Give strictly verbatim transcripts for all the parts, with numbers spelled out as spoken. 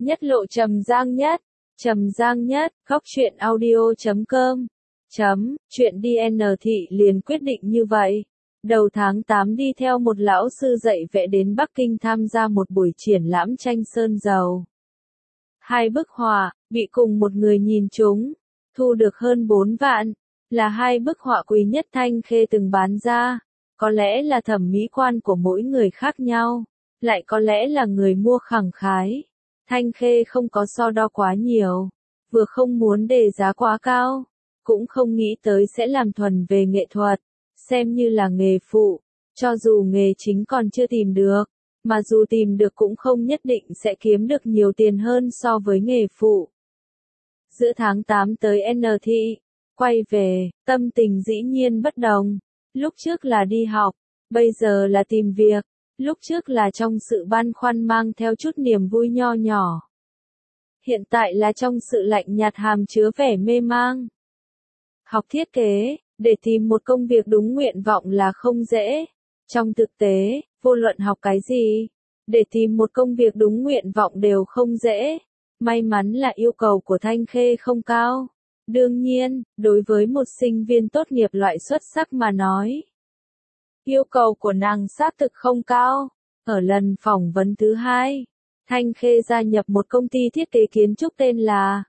Nhất lộ Trầm Giang Nhất, Trầm Giang Nhất, góc truyện audio chấm com, chấm, chuyện đi en thị liền quyết định như vậy. Đầu tháng tám đi theo một lão sư dạy vẽ đến Bắc Kinh tham gia một buổi triển lãm tranh sơn dầu. Hai bức họa, bị cùng một người nhìn trúng, thu được hơn bốn vạn, là hai bức họa quý nhất Thanh Khê từng bán ra. Có lẽ là thẩm mỹ quan của mỗi người khác nhau, lại có lẽ là người mua khẳng khái. Thanh Khê không có so đo quá nhiều, vừa không muốn đề giá quá cao, cũng không nghĩ tới sẽ làm thuần về nghệ thuật, xem như là nghề phụ, cho dù nghề chính còn chưa tìm được, mà dù tìm được cũng không nhất định sẽ kiếm được nhiều tiền hơn so với nghề phụ. Giữa tháng tám tới en thị, quay về, tâm tình dĩ nhiên bất đồng, lúc trước là đi học, bây giờ là tìm việc. Lúc trước là trong sự băn khoăn mang theo chút niềm vui nho nhỏ. Hiện tại là trong sự lạnh nhạt hàm chứa vẻ mê mang. Học thiết kế, để tìm một công việc đúng nguyện vọng là không dễ. Trong thực tế, vô luận học cái gì, để tìm một công việc đúng nguyện vọng đều không dễ. May mắn là yêu cầu của Thanh Khê không cao. Đương nhiên, đối với một sinh viên tốt nghiệp loại xuất sắc mà nói, yêu cầu của nàng xác thực không cao. Ở lần phỏng vấn thứ hai, Thanh Khê gia nhập một công ty thiết kế kiến trúc tên là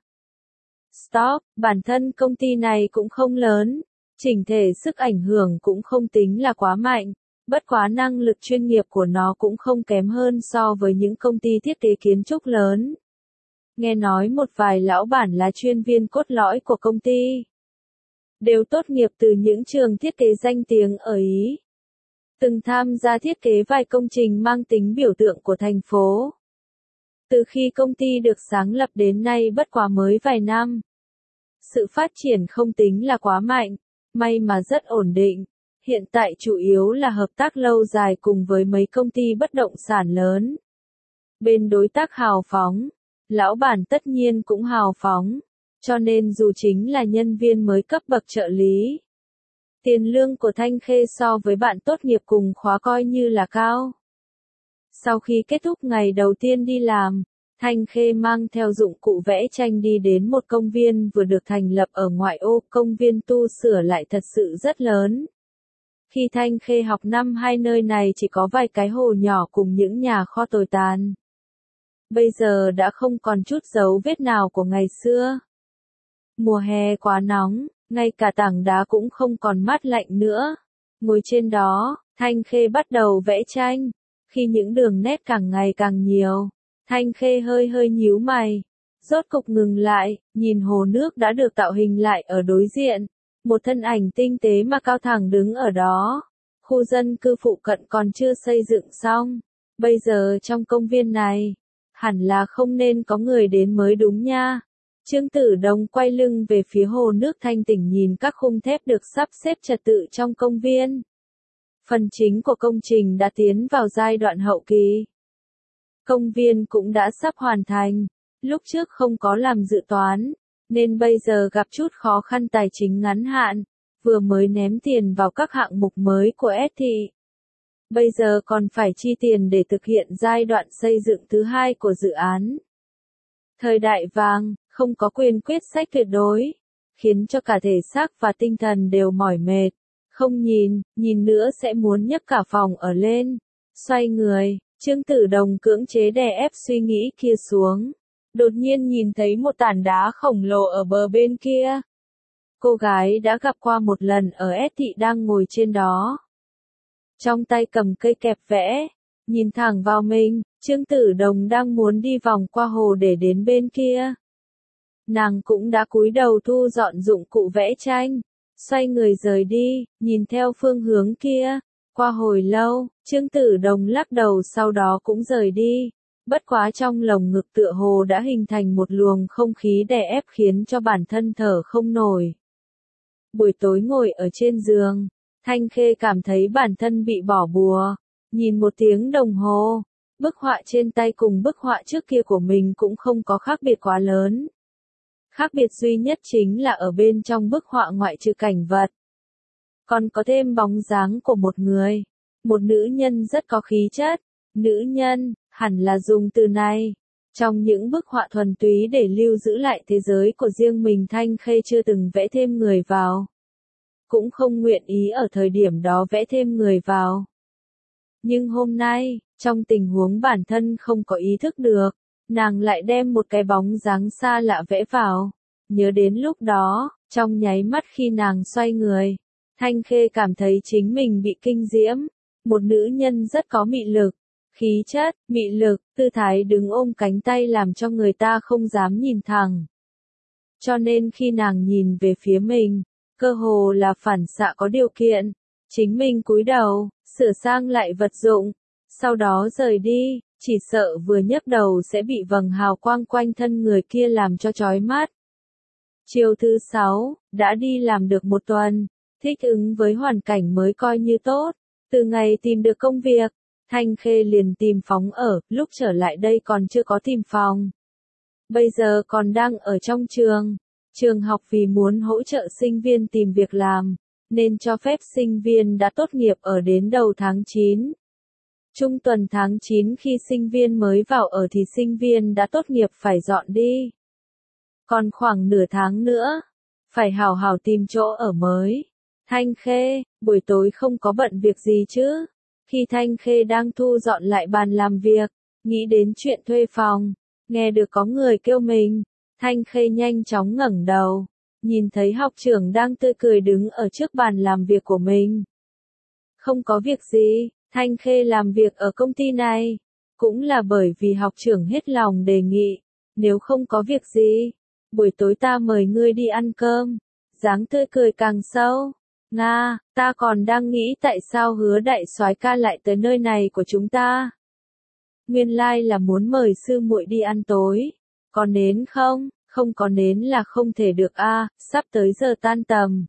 Stop. Bản thân công ty này cũng không lớn, chỉnh thể sức ảnh hưởng cũng không tính là quá mạnh, bất quá năng lực chuyên nghiệp của nó cũng không kém hơn so với những công ty thiết kế kiến trúc lớn. Nghe nói một vài lão bản là chuyên viên cốt lõi của công ty, đều tốt nghiệp từ những trường thiết kế danh tiếng ở Ý. Từng tham gia thiết kế vài công trình mang tính biểu tượng của thành phố. Từ khi công ty được sáng lập đến nay bất quá mới vài năm. Sự phát triển không tính là quá mạnh, may mà rất ổn định. Hiện tại chủ yếu là hợp tác lâu dài cùng với mấy công ty bất động sản lớn. Bên đối tác hào phóng, lão bản tất nhiên cũng hào phóng, cho nên dù chính là nhân viên mới cấp bậc trợ lý, tiền lương của Thanh Khê so với bạn tốt nghiệp cùng khóa coi như là cao. Sau khi kết thúc ngày đầu tiên đi làm, Thanh Khê mang theo dụng cụ vẽ tranh đi đến một công viên vừa được thành lập ở ngoại ô. Công viên tu sửa lại thật sự rất lớn. Khi Thanh Khê học năm hai nơi này chỉ có vài cái hồ nhỏ cùng những nhà kho tồi tàn. Bây giờ đã không còn chút dấu vết nào của ngày xưa. Mùa hè quá nóng, ngay cả tảng đá cũng không còn mát lạnh nữa. Ngồi trên đó, Thanh Khê bắt đầu vẽ tranh. Khi những đường nét càng ngày càng nhiều, Thanh Khê hơi hơi nhíu mày. Rốt cục ngừng lại, nhìn hồ nước đã được tạo hình lại ở đối diện. Một thân ảnh tinh tế mà cao thẳng đứng ở đó. Khu dân cư phụ cận còn chưa xây dựng xong. Bây giờ trong công viên này, hẳn là không nên có người đến mới đúng nha. Trương Tử Đồng quay lưng về phía hồ nước thanh tỉnh nhìn các khung thép được sắp xếp trật tự trong công viên. Phần chính của công trình đã tiến vào giai đoạn hậu kỳ. Công viên cũng đã sắp hoàn thành. Lúc trước không có làm dự toán, nên bây giờ gặp chút khó khăn tài chính ngắn hạn, vừa mới ném tiền vào các hạng mục mới của ét thị. Bây giờ còn phải chi tiền để thực hiện giai đoạn xây dựng thứ hai của dự án. Thời đại vàng, không có quyền quyết sách tuyệt đối, khiến cho cả thể xác và tinh thần đều mỏi mệt. Không nhìn, nhìn nữa sẽ muốn nhấc cả phòng ở lên. Xoay người, Trương Tử Đồng cưỡng chế đè ép suy nghĩ kia xuống. Đột nhiên nhìn thấy một tảng đá khổng lồ ở bờ bên kia. Cô gái đã gặp qua một lần ở ét thị đang ngồi trên đó. Trong tay cầm cây kẹp vẽ, nhìn thẳng vào mình, Trương Tử Đồng đang muốn đi vòng qua hồ để đến bên kia. Nàng cũng đã cúi đầu thu dọn dụng cụ vẽ tranh, xoay người rời đi, nhìn theo phương hướng kia. Qua hồi lâu, Trương Tử Đồng lắc đầu sau đó cũng rời đi. Bất quá trong lồng ngực tựa hồ đã hình thành một luồng không khí đè ép khiến cho bản thân thở không nổi. Buổi tối ngồi ở trên giường, Thanh Khê cảm thấy bản thân bị bỏ bùa. Nhìn một tiếng đồng hồ, bức họa trên tay cùng bức họa trước kia của mình cũng không có khác biệt quá lớn. Khác biệt duy nhất chính là ở bên trong bức họa ngoại trừ cảnh vật, còn có thêm bóng dáng của một người, một nữ nhân rất có khí chất. Nữ nhân, hẳn là dùng từ này. Trong những bức họa thuần túy để lưu giữ lại thế giới của riêng mình, Thanh Khê chưa từng vẽ thêm người vào. Cũng không nguyện ý ở thời điểm đó vẽ thêm người vào. Nhưng hôm nay, trong tình huống bản thân không có ý thức được, nàng lại đem một cái bóng dáng xa lạ vẽ vào. Nhớ đến lúc đó, trong nháy mắt khi nàng xoay người, Thanh Khê cảm thấy chính mình bị kinh diễm. Một nữ nhân rất có mị lực, khí chất, mị lực, tư thái đứng ôm cánh tay làm cho người ta không dám nhìn thẳng. Cho nên khi nàng nhìn về phía mình, cơ hồ là phản xạ có điều kiện, chính mình cúi đầu, sửa sang lại vật dụng, sau đó rời đi, chỉ sợ vừa nhấc đầu sẽ bị vầng hào quang quanh thân người kia làm cho chói mắt. Chiều thứ sáu, đã đi làm được một tuần, thích ứng với hoàn cảnh mới coi như tốt, từ ngày tìm được công việc, Thanh Khê liền tìm phòng ở, lúc trở lại đây còn chưa có tìm phòng. Bây giờ còn đang ở trong trường. Trường học vì muốn hỗ trợ sinh viên tìm việc làm, nên cho phép sinh viên đã tốt nghiệp ở đến đầu tháng chín. Trung tuần tháng chín khi sinh viên mới vào ở thì sinh viên đã tốt nghiệp phải dọn đi. Còn khoảng nửa tháng nữa, phải hào hào tìm chỗ ở mới. Thanh Khê, buổi tối không có bận việc gì chứ? Khi Thanh Khê đang thu dọn lại bàn làm việc, nghĩ đến chuyện thuê phòng, nghe được có người kêu mình, Thanh Khê nhanh chóng ngẩng đầu, nhìn thấy học trưởng đang tươi cười đứng ở trước bàn làm việc của mình. Không có việc gì, Thanh Khê làm việc ở công ty này, cũng là bởi vì học trưởng hết lòng đề nghị, nếu không có việc gì, buổi tối ta mời ngươi đi ăn cơm. Dáng tươi cười càng sâu. Nga, ta còn đang nghĩ tại sao Hứa đại soái ca lại tới nơi này của chúng ta. Nguyên lai là muốn mời sư muội đi ăn tối. Có nến không? Không có nến là không thể được a, à, sắp tới giờ tan tầm.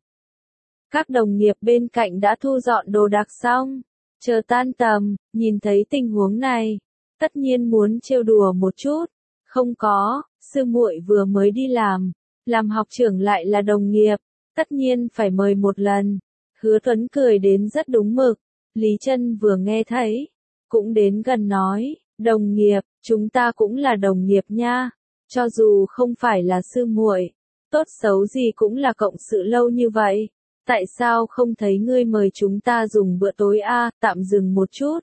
Các đồng nghiệp bên cạnh đã thu dọn đồ đạc xong, chờ tan tầm, nhìn thấy tình huống này, tất nhiên muốn trêu đùa một chút. Không có, sư muội vừa mới đi làm, làm học trưởng lại là đồng nghiệp, tất nhiên phải mời một lần. Hứa Tuấn cười đến rất đúng mực, Lý Trân vừa nghe thấy, cũng đến gần nói, đồng nghiệp, chúng ta cũng là đồng nghiệp nha, cho dù không phải là sư muội, tốt xấu gì cũng là cộng sự lâu như vậy, tại sao không thấy ngươi mời chúng ta dùng bữa tối a? À, tạm dừng một chút.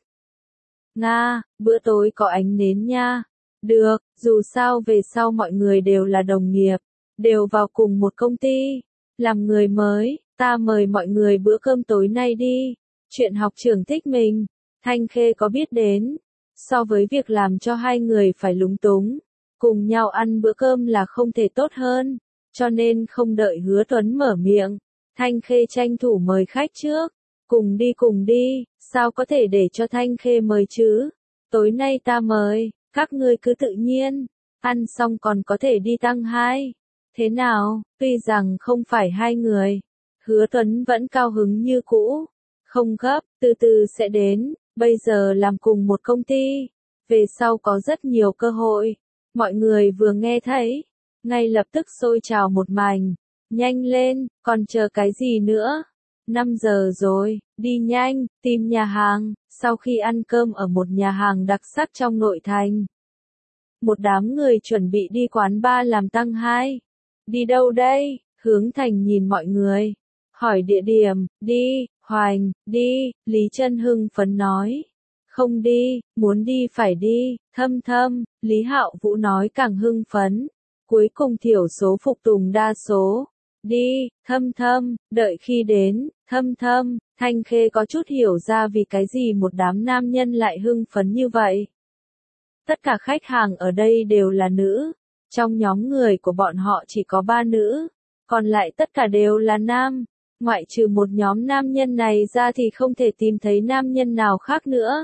Nga, bữa tối có ánh nến nha. Được, dù sao về sau mọi người đều là đồng nghiệp, đều vào cùng một công ty. Làm người mới, ta mời mọi người bữa cơm tối nay đi. Chuyện học trưởng thích mình, Thanh Khê có biết đến. So với việc làm cho hai người phải lúng túng, cùng nhau ăn bữa cơm là không thể tốt hơn. Cho nên không đợi Hứa Tuấn mở miệng, Thanh Khê tranh thủ mời khách trước. Cùng đi cùng đi, sao có thể để cho Thanh Khê mời chứ? Tối nay ta mời, các ngươi cứ tự nhiên. Ăn xong còn có thể đi tăng hai. Thế nào, tuy rằng không phải hai người, Hứa Tuấn vẫn cao hứng như cũ. Không gấp, từ từ sẽ đến, bây giờ làm cùng một công ty. Về sau có rất nhiều cơ hội. Mọi người vừa nghe thấy, ngay lập tức xôi trào một mảnh. Nhanh lên, còn chờ cái gì nữa? năm giờ rồi, đi nhanh, tìm nhà hàng. Sau khi ăn cơm ở một nhà hàng đặc sắc trong nội thành, một đám người chuẩn bị đi quán bar làm tăng hai. Đi đâu đây? Hướng Thành nhìn mọi người, hỏi địa điểm. Đi, Hoành, đi, Lý Trân hưng phấn nói. Không đi, muốn đi phải đi, Thâm Thâm, Lý Hạo Vũ nói càng hưng phấn. Cuối cùng thiểu số phục tùng đa số. Đi, Thâm Thâm, đợi khi đến, Thâm Thâm, Thanh Khê có chút hiểu ra vì cái gì một đám nam nhân lại hưng phấn như vậy. Tất cả khách hàng ở đây đều là nữ, trong nhóm người của bọn họ chỉ có ba nữ, còn lại tất cả đều là nam, ngoại trừ một nhóm nam nhân này ra thì không thể tìm thấy nam nhân nào khác nữa.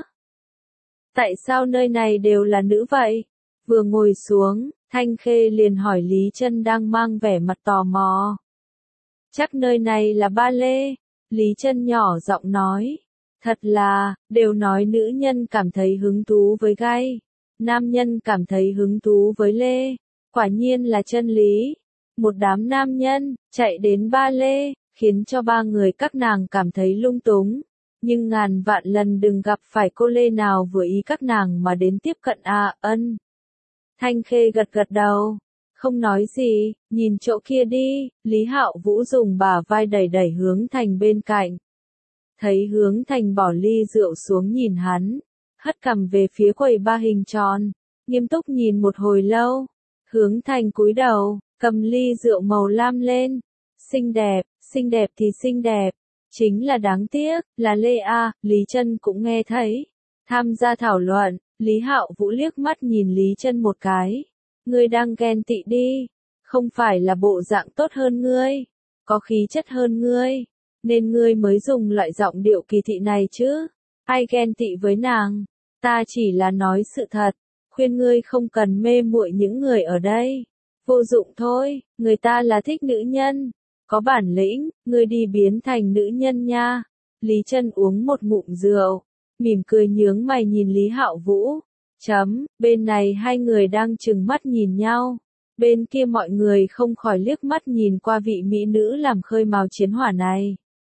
Tại sao nơi này đều là nữ vậy? Vừa ngồi xuống, Thanh Khê liền hỏi Lý Trân đang mang vẻ mặt tò mò. Chắc nơi này là ba lê, Lý Trân nhỏ giọng nói. Thật là, đều nói nữ nhân cảm thấy hứng thú với gay, nam nhân cảm thấy hứng thú với lê, quả nhiên là chân lý. Một đám nam nhân, chạy đến ba lê, khiến cho ba người các nàng cảm thấy lung túng. Nhưng ngàn vạn lần đừng gặp phải cô lê nào vừa ý các nàng mà đến tiếp cận à, ân. Thanh Khê gật gật đầu, không nói gì, nhìn chỗ kia đi, Lý Hạo Vũ dùng bả vai đẩy đẩy Hướng Thành bên cạnh. Thấy Hướng Thành bỏ ly rượu xuống nhìn hắn, hất cằm về phía quầy ba hình tròn, nghiêm túc nhìn một hồi lâu. Hướng Thành cúi đầu, cầm ly rượu màu lam lên. Xinh đẹp, xinh đẹp thì xinh đẹp, chính là đáng tiếc, là Lê A, Lý Chân cũng nghe thấy. Tham gia thảo luận, Lý Hạo Vũ liếc mắt nhìn Lý Chân một cái. Ngươi đang ghen tị đi, không phải là bộ dạng tốt hơn ngươi, có khí chất hơn ngươi, nên ngươi mới dùng loại giọng điệu kỳ thị này chứ. Ai ghen tị với nàng, ta chỉ là nói sự thật, khuyên ngươi không cần mê muội những người ở đây. Vô dụng thôi, người ta là thích nữ nhân, có bản lĩnh, ngươi đi biến thành nữ nhân nha. Lý Chân uống một ngụm rượu, mỉm cười nhướng mày nhìn Lý Hạo Vũ. Chấm, bên này hai người đang trừng mắt nhìn nhau, bên kia mọi người không khỏi liếc mắt nhìn qua vị mỹ nữ làm khơi mào chiến hỏa này.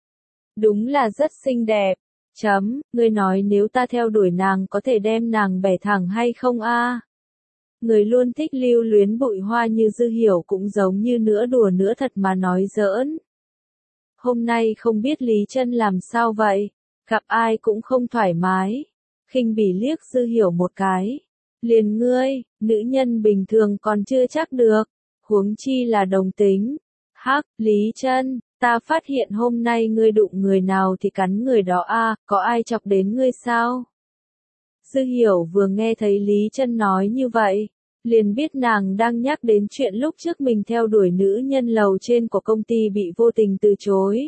Đúng là rất xinh đẹp. Chấm, ngươi nói nếu ta theo đuổi nàng có thể đem nàng bẻ thẳng hay không a? Người luôn thích lưu luyến bụi hoa như Dư Hiểu cũng giống như nửa đùa nửa thật mà nói giỡn. Hôm nay không biết Lý Chân làm sao vậy, gặp ai cũng không thoải mái. Khinh bỉ liếc Dư Hiểu một cái. Liền ngươi, nữ nhân bình thường còn chưa chắc được, huống chi là đồng tính. Hắc, Lý Chân, ta phát hiện hôm nay ngươi đụng người nào thì cắn người đó a, có ai chọc đến ngươi sao? Dư Hiểu vừa nghe thấy Lý Chân nói như vậy, liền biết nàng đang nhắc đến chuyện lúc trước mình theo đuổi nữ nhân lầu trên của công ty bị vô tình từ chối.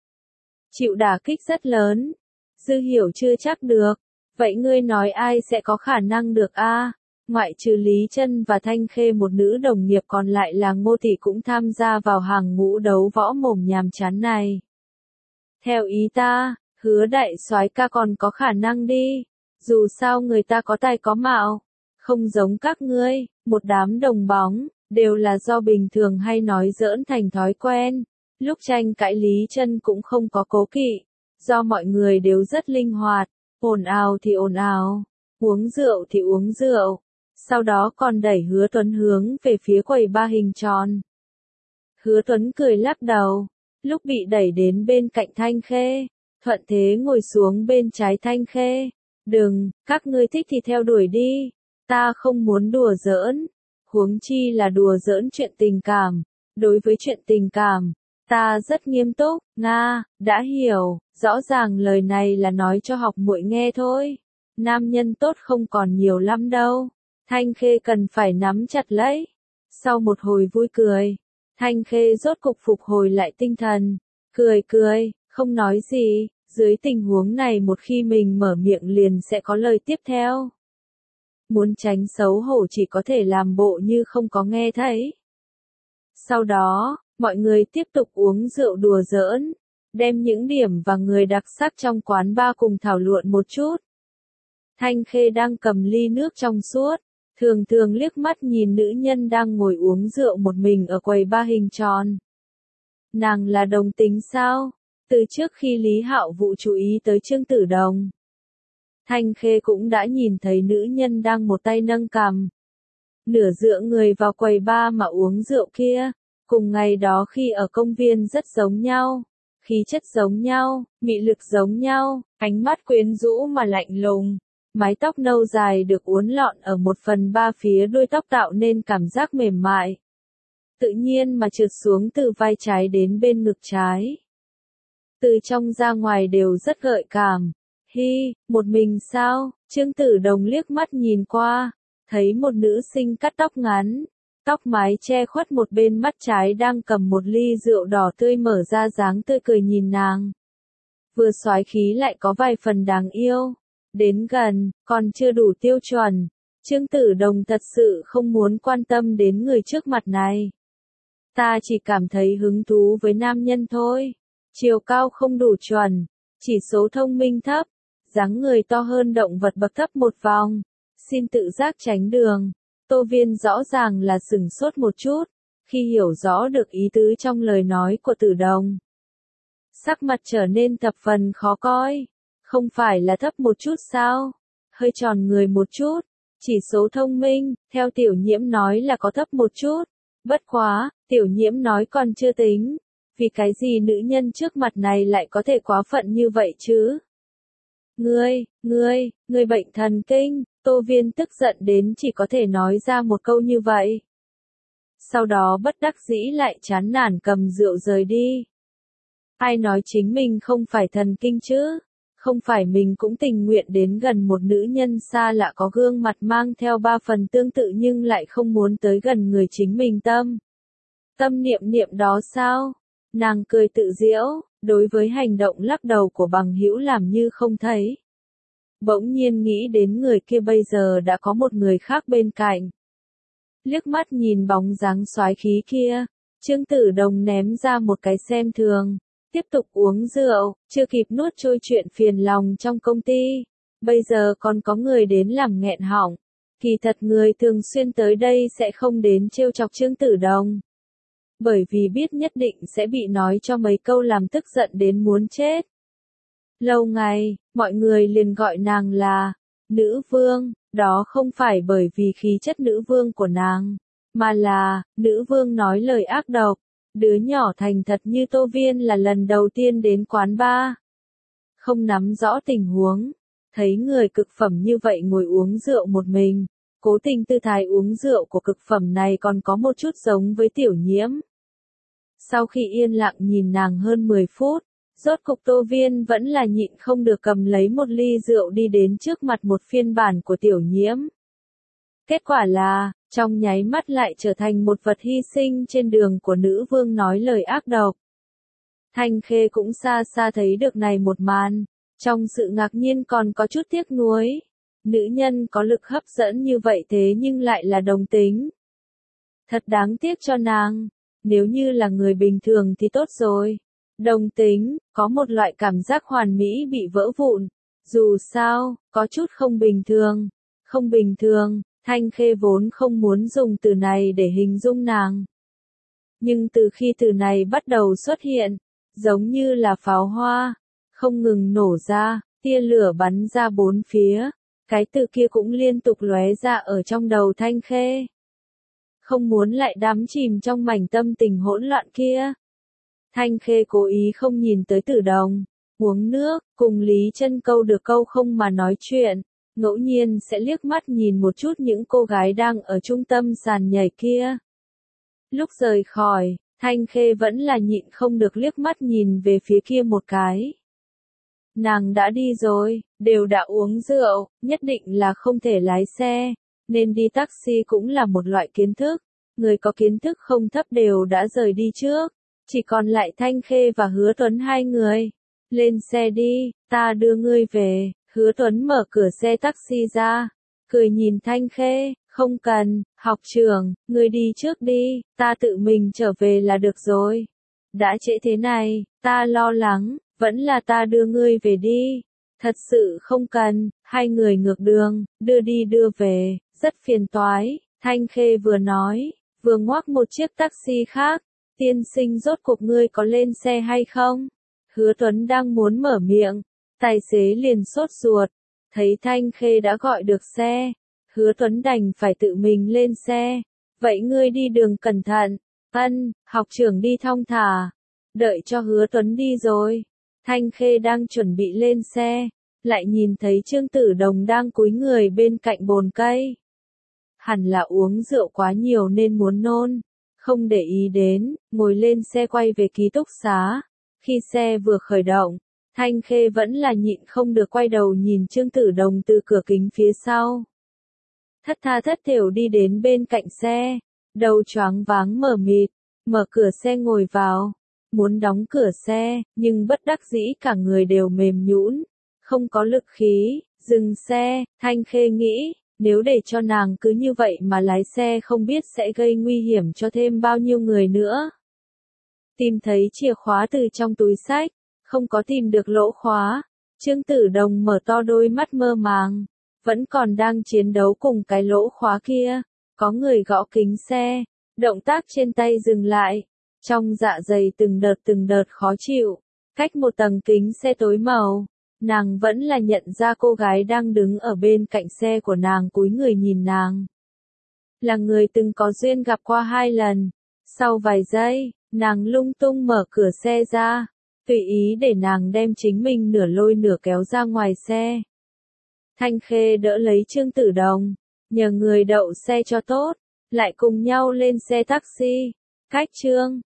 Chịu đả kích rất lớn. Dư Hiểu chưa chắc được. Vậy ngươi nói ai sẽ có khả năng được a? Ngoại trừ Lý Chân và Thanh Khê một nữ đồng nghiệp còn lại là Ngô Thị cũng tham gia vào hàng ngũ đấu võ mồm nhàm chán này. Theo ý ta, Hứa đại soái ca còn có khả năng đi. Dù sao người ta có tài có mạo. Không giống các ngươi, một đám đồng bóng, đều là do bình thường hay nói giỡn thành thói quen. Lúc tranh cãi Lý Chân cũng không có cố kỵ. Do mọi người đều rất linh hoạt. Ồn ào thì ồn ào, uống rượu thì uống rượu, sau đó còn đẩy Hứa Tuấn hướng về phía quầy ba hình tròn. Hứa Tuấn cười lắc đầu, lúc bị đẩy đến bên cạnh Thanh Khê, thuận thế ngồi xuống bên trái Thanh Khê. Đừng, các ngươi thích thì theo đuổi đi, ta không muốn đùa giỡn, huống chi là đùa giỡn chuyện tình cảm, đối với chuyện tình cảm. Ta rất nghiêm túc, Nga, đã hiểu, rõ ràng lời này là nói cho học muội nghe thôi. Nam nhân tốt không còn nhiều lắm đâu. Thanh Khê cần phải nắm chặt lấy. Sau một hồi vui cười, Thanh Khê rốt cục phục hồi lại tinh thần. Cười cười, không nói gì, dưới tình huống này một khi mình mở miệng liền sẽ có lời tiếp theo. Muốn tránh xấu hổ chỉ có thể làm bộ như không có nghe thấy. Sau đó, mọi người tiếp tục uống rượu đùa giỡn, đem những điểm và người đặc sắc trong quán bar cùng thảo luận một chút. Thanh Khê đang cầm ly nước trong suốt, thường thường liếc mắt nhìn nữ nhân đang ngồi uống rượu một mình ở quầy bar hình tròn. Nàng là đồng tính sao? Từ trước khi Lý Hạo Vũ chú ý tới Trương Tử Đồng, Thanh Khê cũng đã nhìn thấy nữ nhân đang một tay nâng cằm, nửa dựa người vào quầy bar mà uống rượu kia. Cùng ngày đó khi ở công viên rất giống nhau, khí chất giống nhau, mị lực giống nhau, ánh mắt quyến rũ mà lạnh lùng, mái tóc nâu dài được uốn lọn ở một phần ba phía đuôi tóc tạo nên cảm giác mềm mại, tự nhiên mà trượt xuống từ vai trái đến bên ngực trái. Từ trong ra ngoài đều rất gợi cảm. Hi, một mình sao? Trương Tử Đồng liếc mắt nhìn qua, thấy một nữ sinh cắt tóc ngắn. Tóc mái che khuất một bên mắt trái đang cầm một ly rượu đỏ tươi mở ra dáng tươi cười nhìn nàng. Vừa soái khí lại có vài phần đáng yêu. Đến gần, còn chưa đủ tiêu chuẩn. Trương Tử Đồng thật sự không muốn quan tâm đến người trước mặt này. Ta chỉ cảm thấy hứng thú với nam nhân thôi. Chiều cao không đủ chuẩn, chỉ số thông minh thấp, dáng người to hơn động vật bậc thấp một vòng. Xin tự giác tránh đường. Tô Viên rõ ràng là sửng sốt một chút, khi hiểu rõ được ý tứ trong lời nói của Tử Đồng. Sắc mặt trở nên thập phần khó coi, không phải là thấp một chút sao, hơi tròn người một chút, Chỉ số thông minh, theo Tiểu Nhiễm nói là có thấp một chút. Bất quá, Tiểu Nhiễm nói còn chưa tính. Vì cái gì nữ nhân trước mặt này lại có thể quá phận như vậy chứ? Ngươi, ngươi, ngươi bệnh thần kinh, Tô Viên tức giận đến chỉ có thể nói ra một câu như vậy. Sau đó bất đắc dĩ lại chán nản cầm rượu rời đi. Ai nói chính mình không phải thần kinh chứ? Không phải mình cũng tình nguyện đến gần một nữ nhân xa lạ có gương mặt mang theo ba phần tương tự nhưng lại không muốn tới gần người chính mình tâm. Tâm niệm niệm đó sao? Nàng cười tự giễu, đối với hành động lắc đầu của bằng hữu làm như không thấy. Bỗng nhiên nghĩ đến người kia bây giờ đã có một người khác bên cạnh. Liếc mắt nhìn bóng dáng soái khí kia, Trương Tử Đồng ném ra một cái xem thường, tiếp tục uống rượu, chưa kịp nuốt trôi chuyện phiền lòng trong công ty. Bây giờ còn có người đến làm nghẹn họng. Kỳ thật người thường xuyên tới đây sẽ không đến trêu chọc Trương Tử Đồng. Bởi vì biết nhất định sẽ bị nói cho mấy câu làm tức giận đến muốn chết. Lâu ngày, mọi người liền gọi nàng là nữ vương, đó không phải bởi vì khí chất nữ vương của nàng, mà là nữ vương nói lời ác độc. Đứa nhỏ thành thật như Tô Viên là lần đầu tiên đến quán bar. Không nắm rõ tình huống, thấy người cực phẩm như vậy ngồi uống rượu một mình, cố tình tư thái uống rượu của cực phẩm này còn có một chút giống với Tiểu Nhiễm. Sau khi yên lặng nhìn nàng hơn mười phút, rốt cục Tô Viên vẫn là nhịn không được cầm lấy một ly rượu đi đến trước mặt một phiên bản của Tiểu Nhiễm. Kết quả là, trong nháy mắt lại trở thành một vật hy sinh trên đường của nữ vương nói lời ác độc. Thanh Khê cũng xa xa thấy được này một màn, trong sự ngạc nhiên còn có chút tiếc nuối. Nữ nhân có lực hấp dẫn như vậy thế nhưng lại là đồng tính. Thật đáng tiếc cho nàng, nếu như là người bình thường thì tốt rồi. Đồng tính, có một loại cảm giác hoàn mỹ bị vỡ vụn. Dù sao, có chút không bình thường. Không bình thường, Thanh Khê vốn không muốn dùng từ này để hình dung nàng. Nhưng từ khi từ này bắt đầu xuất hiện, giống như là pháo hoa, không ngừng nổ ra, tia lửa bắn ra bốn phía, cái từ kia cũng liên tục lóe ra ở trong đầu Thanh Khê. Không muốn lại đắm chìm trong mảnh tâm tình hỗn loạn kia. Thanh Khê cố ý không nhìn tới Tử Đồng, uống nước, cùng Lý Chân câu được câu không mà nói chuyện, ngẫu nhiên sẽ liếc mắt nhìn một chút những cô gái đang ở trung tâm sàn nhảy kia. Lúc rời khỏi, Thanh Khê vẫn là nhịn không được liếc mắt nhìn về phía kia một cái. Nàng đã đi rồi, đều đã uống rượu, nhất định là không thể lái xe, nên đi taxi cũng là một loại kiến thức. Người có kiến thức không thấp đều đã rời đi trước, chỉ còn lại Thanh Khê và Hứa Tuấn hai người. Lên xe đi, ta đưa ngươi về. Hứa Tuấn mở cửa xe taxi ra, cười nhìn Thanh Khê, không cần, học trưởng, ngươi đi trước đi, ta tự mình trở về là được rồi. Đã trễ thế này, ta lo lắng, vẫn là ta đưa ngươi về đi. Thật sự không cần, hai người ngược đường, đưa đi đưa về, rất phiền toái. Thanh Khê vừa nói, vừa ngoắc một chiếc taxi khác. Tiên sinh rốt cuộc ngươi có lên xe hay không? Hứa Tuấn đang muốn mở miệng, tài xế liền sốt ruột, thấy Thanh Khê đã gọi được xe, Hứa Tuấn đành phải tự mình lên xe. Vậy ngươi đi đường cẩn thận. Ân, học trưởng đi thong thả. Đợi cho Hứa Tuấn đi rồi, Thanh Khê đang chuẩn bị lên xe, lại nhìn thấy Trương Tử Đồng đang cúi người bên cạnh bồn cây. Hẳn là uống rượu quá nhiều nên muốn nôn, không để ý đến, ngồi lên xe quay về ký túc xá. Khi xe vừa khởi động, Thanh Khê vẫn là nhịn không được quay đầu nhìn Trương Tử Đồng từ cửa kính phía sau. Thất tha thất thểu đi đến bên cạnh xe, đầu choáng váng mờ mịt, mở cửa xe ngồi vào, muốn đóng cửa xe, nhưng bất đắc dĩ cả người đều mềm nhũn, không có lực khí, dừng xe. Thanh Khê nghĩ, nếu để cho nàng cứ như vậy mà lái xe không biết sẽ gây nguy hiểm cho thêm bao nhiêu người nữa. Tìm thấy chìa khóa từ trong túi xách, không có tìm được lỗ khóa. Trương Tử Đồng mở to đôi mắt mơ màng, vẫn còn đang chiến đấu cùng cái lỗ khóa kia. Có người gõ kính xe, động tác trên tay dừng lại, trong dạ dày từng đợt từng đợt khó chịu, cách một tầng kính xe tối màu, nàng vẫn là nhận ra cô gái đang đứng ở bên cạnh xe của nàng cúi người nhìn nàng. Là người từng có duyên gặp qua hai lần. Sau vài giây, nàng lung tung mở cửa xe ra, tùy ý để nàng đem chính mình nửa lôi nửa kéo ra ngoài xe. Thanh Khê đỡ lấy Trương Tử Đồng, nhờ người đậu xe cho tốt, lại cùng nhau lên xe taxi. Cách Trương